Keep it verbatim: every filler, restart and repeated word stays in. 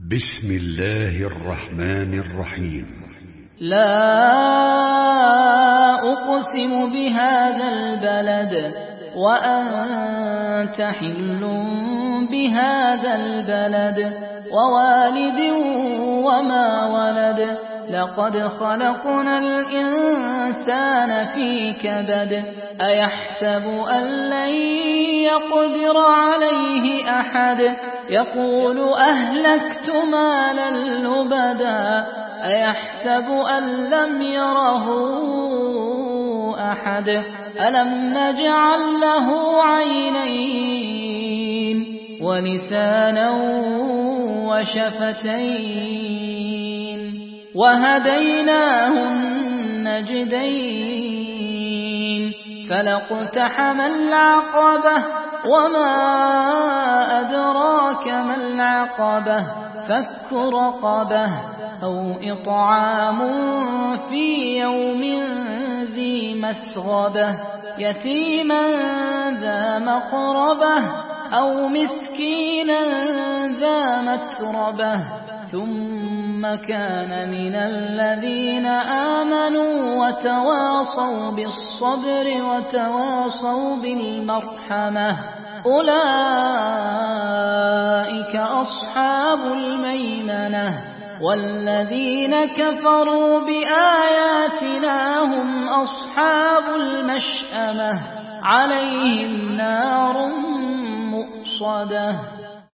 بسم الله الرحمن الرحيم. لا أقسم بهذا البلد وأنت حل بهذا البلد ووالد وما ولد لقد خلقنا الإنسان في كبد أيحسب أن لن يقدر عليه أحد يقول أهلكت مالا لبدا أيحسب أن لم يره أحد ألم نجعل له عينين ولسانا وشفتين وهديناه النجدين فلاقتحم العقبة وما أدراك ما العقبة فك رقبة أو إطعام في يوم ذي مسغبة يتيما ذا مقربة أو مسكينا ذا متربة ثم كان من الذين آمنوا وتواصوا بالصبر وتواصوا بالمرحمة أولئك أصحاب الميمنة والذين كفروا بآياتنا هم أصحاب المشأمة عليهم نار مؤصدة.